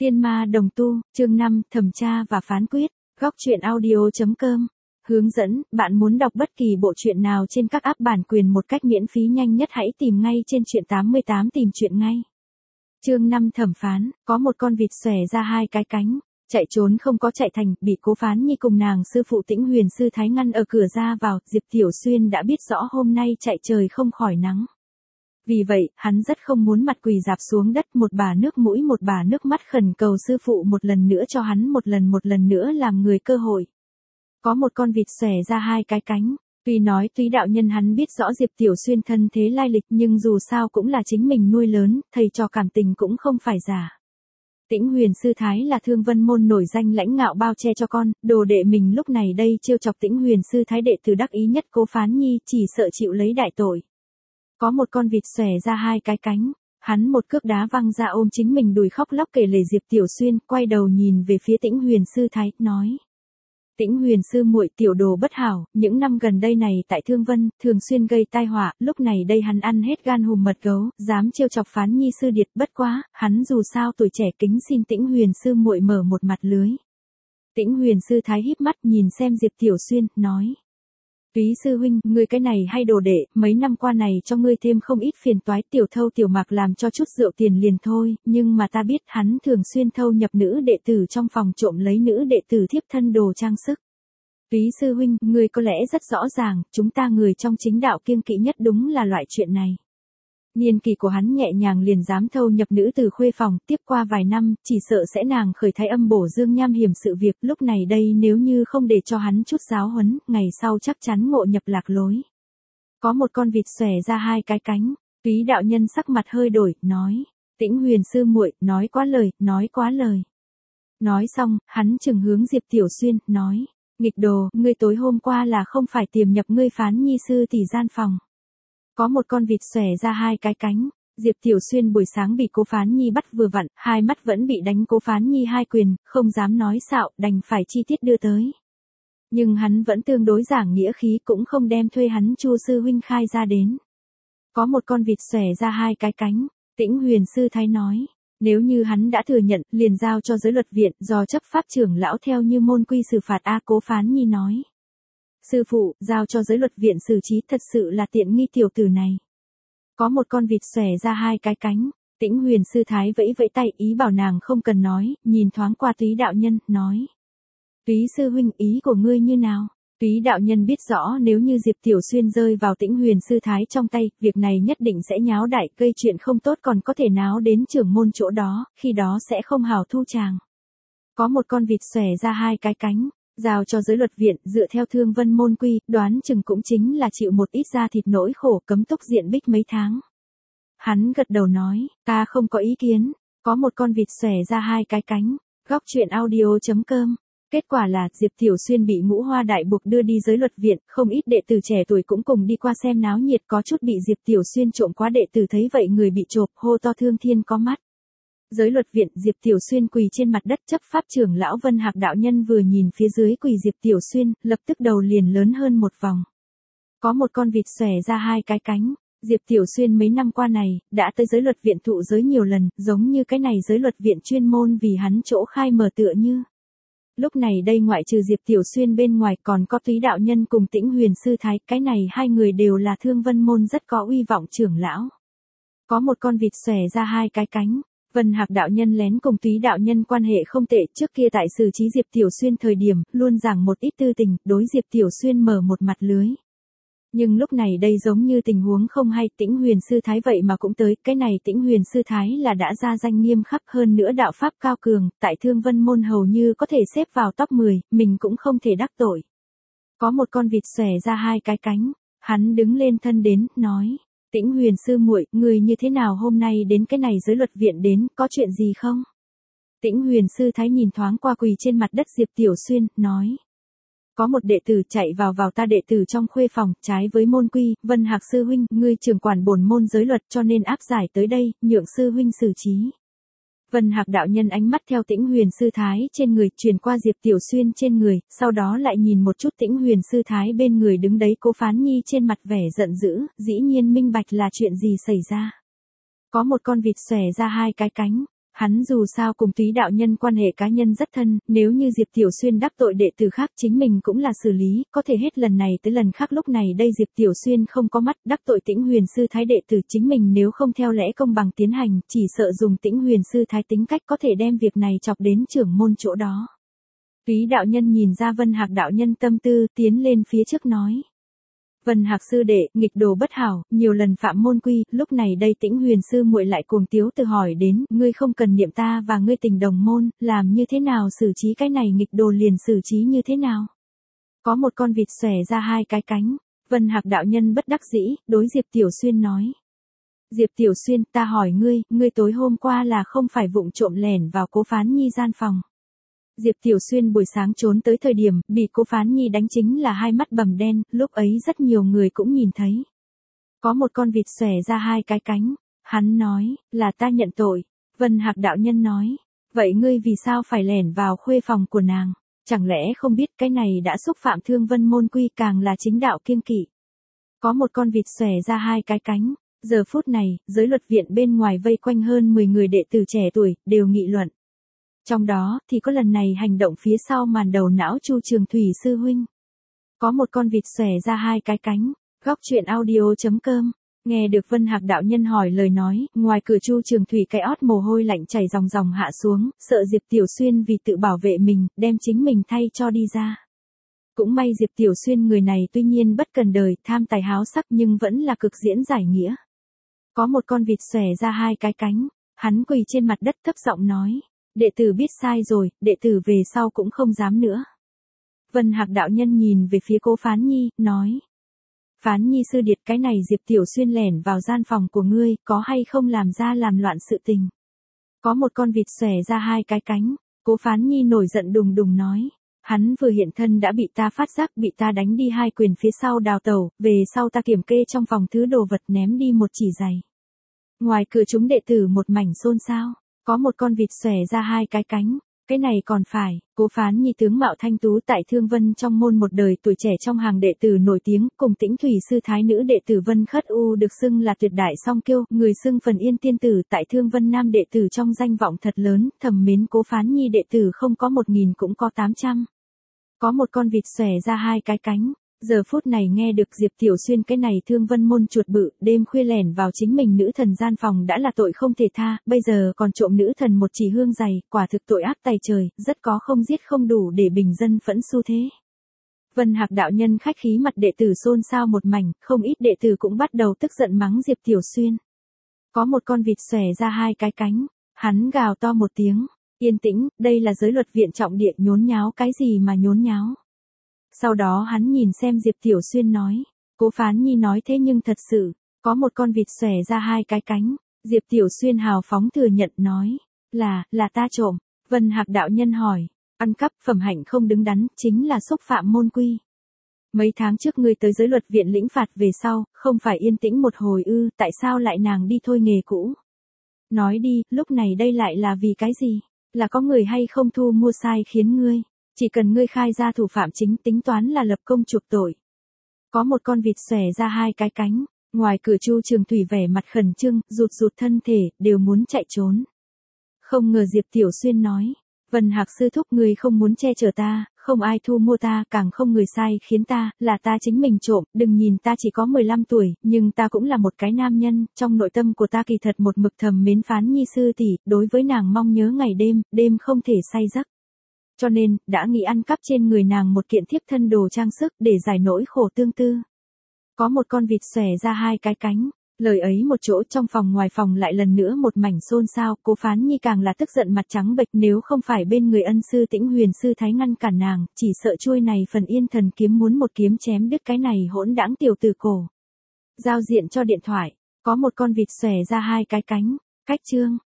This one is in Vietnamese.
Tiên ma đồng tu, chương 5, thẩm tra và phán quyết, góc truyện audio.com. Hướng dẫn, bạn muốn đọc bất kỳ bộ truyện nào trên các app bản quyền một cách miễn phí nhanh nhất hãy tìm ngay trên truyện 88 tìm truyện ngay. Chương 5 thẩm phán, có một con vịt xòe ra hai cái cánh, chạy trốn không có chạy thành, bị Cố Phán Nhi cùng nàng sư phụ Tĩnh Huyền sư thái ngăn ở cửa ra vào, Diệp Tiểu Xuyên đã biết rõ hôm nay chạy trời không khỏi nắng. Vì vậy, hắn rất không muốn mặt quỳ rạp xuống đất, một bà nước mũi một bà nước mắt khẩn cầu sư phụ một lần nữa cho hắn một lần nữa làm người cơ hội. Có một con vịt xòe ra hai cái cánh, tuy nói Túy đạo nhân hắn biết rõ Diệp Tiểu Xuyên thân thế lai lịch nhưng dù sao cũng là chính mình nuôi lớn, thầy trò cảm tình cũng không phải giả. Tĩnh Huyền sư thái là Thương Vân môn nổi danh lãnh ngạo bao che cho con, đồ đệ mình lúc này đây trêu chọc Tĩnh Huyền sư thái đệ tử đắc ý nhất Cố Phán Nhi, chỉ sợ chịu lấy đại tội. Có một con vịt xòe ra hai cái cánh, hắn một cước đá văng ra ôm chính mình đùi khóc lóc kể lể Diệp Tiểu Xuyên, quay đầu nhìn về phía Tĩnh Huyền sư thái, nói: Tĩnh Huyền sư muội, tiểu đồ bất hảo, những năm gần đây này tại Thương Vân, thường xuyên gây tai họa, lúc này đây hắn ăn hết gan hùm mật gấu, dám trêu chọc Phán Nhi sư điệt, bất quá, hắn dù sao tuổi trẻ, kính xin Tĩnh Huyền sư muội mở một mặt lưới. Tĩnh Huyền sư thái híp mắt nhìn xem Diệp Tiểu Xuyên, nói: Túy sư huynh, ngươi cái này hay đồ đệ, mấy năm qua này cho ngươi thêm không ít phiền toái, tiểu thâu tiểu mạc làm cho chút rượu tiền liền thôi, nhưng mà ta biết hắn thường xuyên thâu nhập nữ đệ tử trong phòng, trộm lấy nữ đệ tử thiếp thân đồ trang sức. Túy sư huynh, ngươi có lẽ rất rõ ràng, chúng ta người trong chính đạo kiêng kỵ nhất đúng là loại chuyện này. Niên kỳ của hắn nhẹ nhàng liền dám thâu nhập nữ từ khuê phòng, tiếp qua vài năm, chỉ sợ sẽ nàng khởi thái âm bổ dương nham hiểm sự việc, lúc này đây nếu như không để cho hắn chút giáo huấn, ngày sau chắc chắn ngộ nhập lạc lối. Có một con vịt xòe ra hai cái cánh, Túy đạo nhân sắc mặt hơi đổi, nói: Tĩnh Huyền sư muội, nói quá lời, nói quá lời. Nói xong, hắn chừng hướng Diệp Tiểu Xuyên, nói: Nghịch đồ, ngươi tối hôm qua là không phải tiềm nhập ngươi Phán Nhi sư tỷ gian phòng. Có một con vịt xòe ra hai cái cánh, Diệp Tiểu Xuyên buổi sáng bị Cố Phán Nhi bắt vừa vặn, hai mắt vẫn bị đánh Cố Phán Nhi hai quyền, không dám nói xạo, đành phải chi tiết đưa tới. Nhưng hắn vẫn tương đối giảng nghĩa khí, cũng không đem thuê hắn Chu sư huynh khai ra đến. Có một con vịt xòe ra hai cái cánh, Tĩnh Huyền sư thái nói: Nếu như hắn đã thừa nhận, liền giao cho giới luật viện, do chấp pháp trưởng lão theo như môn quy xử phạt. Cố Phán Nhi nói: Sư phụ, giao cho giới luật viện xử trí, thật sự là tiện nghi tiểu tử này. Có một con vịt xòe ra hai cái cánh, Tĩnh Huyền sư thái vẫy vẫy tay, ý bảo nàng không cần nói, nhìn thoáng qua Túy đạo nhân, nói: Túy sư huynh, ý của ngươi như nào? Túy đạo nhân biết rõ nếu như Diệp Tiểu Xuyên rơi vào Tĩnh Huyền sư thái trong tay, việc này nhất định sẽ nháo đại, gây chuyện không tốt, còn có thể náo đến trưởng môn chỗ đó, khi đó sẽ không hảo thu tràng. Có một con vịt xòe ra hai cái cánh, giao cho giới luật viện, dựa theo Thương Vân môn quy, đoán chừng cũng chính là chịu một ít da thịt nỗi khổ, cấm túc diện bích mấy tháng. Hắn gật đầu nói: Ta không có ý kiến. Có một con vịt xòe ra hai cái cánh, góc truyện audio.com. Kết quả là, Diệp Tiểu Xuyên bị Ngũ Hoa đại buộc đưa đi giới luật viện, không ít đệ tử trẻ tuổi cũng cùng đi qua xem náo nhiệt, có chút bị Diệp Tiểu Xuyên trộm quá đệ tử thấy vậy người bị chộp, hô to thương thiên có mắt. Giới luật viện, Diệp Tiểu Xuyên quỳ trên mặt đất, chấp pháp trưởng lão Vân Hạc đạo nhân vừa nhìn phía dưới quỳ Diệp Tiểu Xuyên, lập tức đầu liền lớn hơn một vòng. Có một con vịt xòe ra hai cái cánh, Diệp Tiểu Xuyên mấy năm qua này, đã tới giới luật viện thụ giới nhiều lần, giống như cái này giới luật viện chuyên môn vì hắn chỗ khai mở tựa như. Lúc này đây ngoại trừ Diệp Tiểu Xuyên bên ngoài còn có Túy đạo nhân cùng Tĩnh Huyền sư thái, cái này hai người đều là Thương Vân môn rất có uy vọng trưởng lão. Có một con vịt xòe ra hai cái cánh, Vân Hạc đạo nhân lén cùng Túy đạo nhân quan hệ không tệ, trước kia tại xử trí Diệp Tiểu Xuyên thời điểm, luôn giảng một ít tư tình, đối Diệp Tiểu Xuyên mở một mặt lưới. Nhưng lúc này đây giống như tình huống không hay, Tĩnh Huyền sư thái vậy mà cũng tới, cái này Tĩnh Huyền sư thái là đã ra danh nghiêm khắc, hơn nữa đạo pháp cao cường, tại Thương Vân môn hầu như có thể xếp vào top 10, mình cũng không thể đắc tội. Có một con vịt xòe ra hai cái cánh, hắn đứng lên thân đến, nói: Tĩnh Huyền sư muội, người như thế nào hôm nay đến cái này giới luật viện đến, có chuyện gì không? Tĩnh Huyền sư thái nhìn thoáng qua quỳ trên mặt đất Diệp Tiểu Xuyên, nói: Có một đệ tử chạy vào ta đệ tử trong khuê phòng, trái với môn quy, Vân Hạc sư huynh, ngươi trưởng quản bổn môn giới luật cho nên áp giải tới đây, nhượng sư huynh xử trí. Vân Hạc đạo nhân ánh mắt theo Tĩnh Huyền sư thái trên người truyền qua Diệp Tiểu Xuyên trên người, sau đó lại nhìn một chút Tĩnh Huyền sư thái bên người đứng đấy Cố Phán Nhi, trên mặt vẻ giận dữ, dĩ nhiên minh bạch là chuyện gì xảy ra. Có một con vịt xòe ra hai cái cánh, Hắn dù sao cùng Túy đạo nhân quan hệ cá nhân rất thân, nếu như Diệp Tiểu Xuyên đắc tội đệ tử khác chính mình cũng là xử lý, có thể hết lần này tới lần khác lúc này đây Diệp Tiểu Xuyên không có mắt đắc tội Tĩnh Huyền Sư Thái đệ tử chính mình nếu không theo lẽ công bằng tiến hành, chỉ sợ dùng Tĩnh Huyền Sư Thái tính cách có thể đem việc này chọc đến trưởng môn chỗ đó. Túy đạo nhân nhìn ra Vân Hạc đạo nhân tâm tư, tiến lên phía trước nói. Vân Hạc sư đệ, nghịch đồ bất hảo, nhiều lần phạm môn quy, lúc này đây Tĩnh Huyền sư muội lại cuồng tiếu từ hỏi đến, ngươi không cần niệm ta và ngươi tình đồng môn, làm như thế nào xử trí cái này nghịch đồ liền xử trí như thế nào? Có một con vịt xòe ra hai cái cánh, Vân Hạc đạo nhân bất đắc dĩ, đối Diệp Tiểu Xuyên nói. Diệp Tiểu Xuyên, ta hỏi ngươi tối hôm qua là không phải vụng trộm lẻn vào Cố Phán Nhi gian phòng. Diệp Tiểu Xuyên buổi sáng trốn tới thời điểm, bị Cố Phán Nhi đánh chính là hai mắt bầm đen, lúc ấy rất nhiều người cũng nhìn thấy. Có một con vịt xòe ra hai cái cánh, hắn nói, là ta nhận tội. Vân Hạc đạo nhân nói, vậy ngươi vì sao phải lẻn vào khuê phòng của nàng? Chẳng lẽ không biết cái này đã xúc phạm Thương Vân môn quy càng là chính đạo kiêng kỵ. Có một con vịt xòe ra hai cái cánh, giờ phút này, giới luật viện bên ngoài vây quanh hơn 10 người đệ tử trẻ tuổi, đều nghị luận. Trong đó, thì có lần này hành động phía sau màn đầu não Chu Trường Thủy sư huynh. Có một con vịt xòe ra hai cái cánh, góc truyện audio.com. Nghe được Vân Hạc đạo nhân hỏi lời nói, ngoài cửa Chu Trường Thủy cái ót mồ hôi lạnh chảy ròng ròng hạ xuống, sợ Diệp Tiểu Xuyên vì tự bảo vệ mình, đem chính mình thay cho đi ra. Cũng may Diệp Tiểu Xuyên người này tuy nhiên bất cần đời, tham tài háo sắc nhưng vẫn là cực diễn giải nghĩa. Có một con vịt xòe ra hai cái cánh, hắn quỳ trên mặt đất thấp giọng nói. Đệ tử biết sai rồi, đệ tử về sau cũng không dám nữa. Vân Hạc đạo nhân nhìn về phía Cố Phán Nhi, nói. Phán Nhi sư điệt cái này Diệp Tiểu Xuyên lẻn vào gian phòng của ngươi, có hay không làm ra làm loạn sự tình. Có một con vịt xòe ra hai cái cánh, Cố Phán Nhi nổi giận đùng đùng nói. Hắn vừa hiện thân đã bị ta phát giác, bị ta đánh đi hai quyền phía sau đào tẩu, về sau ta kiểm kê trong phòng thứ đồ vật ném đi một chỉ giày. Ngoài cửa chúng đệ tử một mảnh xôn xao. Có một con vịt xòe ra hai cái cánh, cái này còn phải, Cố Phán Nhi tướng mạo thanh tú tại Thương Vân trong môn một đời tuổi trẻ trong hàng đệ tử nổi tiếng, cùng Tĩnh Thủy sư thái nữ đệ tử Vân Khất U được xưng là tuyệt đại song kiêu, người xưng phần yên tiên tử tại Thương Vân Nam đệ tử trong danh vọng thật lớn, thầm mến Cố Phán Nhi đệ tử không có 1000 cũng có 800. Có một con vịt xòe ra hai cái cánh. Giờ phút này nghe được Diệp Tiểu Xuyên cái này Thương Vân môn chuột bự, đêm khuya lẻn vào chính mình nữ thần gian phòng đã là tội không thể tha, bây giờ còn trộm nữ thần một chỉ hương giày, quả thực tội ác tày trời, rất có không giết không đủ để bình dân phẫn xu thế. Vân Hạc đạo nhân khách khí mặt đệ tử xôn xao một mảnh, không ít đệ tử cũng bắt đầu tức giận mắng Diệp Tiểu Xuyên. Có một con vịt xòe ra hai cái cánh, hắn gào to một tiếng, yên tĩnh, đây là giới luật viện trọng địa, nhốn nháo cái gì mà nhốn nháo. Sau đó hắn nhìn xem Diệp Tiểu Xuyên nói, Cố Phán Nhi nói thế nhưng thật sự, có một con vịt xòe ra hai cái cánh, Diệp Tiểu Xuyên hào phóng thừa nhận nói, là ta trộm. Vân Hạc đạo nhân hỏi, ăn cắp phẩm hạnh không đứng đắn, chính là xúc phạm môn quy. Mấy tháng trước ngươi tới giới luật viện lĩnh phạt về sau, không phải yên tĩnh một hồi ư, tại sao lại nàng đi thôi nghề cũ? Nói đi, lúc này đây lại là vì cái gì? Là có người hay không thu mua sai khiến ngươi? Chỉ cần ngươi khai ra thủ phạm chính tính toán là lập công chuộc tội. Có một con vịt xòe ra hai cái cánh, ngoài cửa Chu Trường Thủy vẻ mặt khẩn trương, rụt thân thể, đều muốn chạy trốn. Không ngờ Diệp Tiểu Xuyên nói, Vân Hạc sư thúc ngươi không muốn che chở ta, không ai thu mua ta, càng không người sai khiến ta, là ta chính mình trộm, đừng nhìn ta chỉ có 15 tuổi, nhưng ta cũng là một cái nam nhân, trong nội tâm của ta kỳ thật một mực thầm mến Phán Nhi sư tỷ, đối với nàng mong nhớ ngày đêm, đêm không thể say giấc. Cho nên, đã nghĩ ăn cắp trên người nàng một kiện thiếp thân đồ trang sức để giải nỗi khổ tương tư. Có một con vịt xòe ra hai cái cánh, lời ấy một chỗ trong phòng ngoài phòng lại lần nữa một mảnh xôn xao, Cố Phán Nhi càng là tức giận mặt trắng bệch, nếu không phải bên người ân sư Tĩnh Huyền sư thái ngăn cản nàng, chỉ sợ chuôi này phần yên thần kiếm muốn một kiếm chém đứt cái này hỗn đãng tiểu tử cổ. Giao diện cho điện thoại, có một con vịt xòe ra hai cái cánh, cách chương.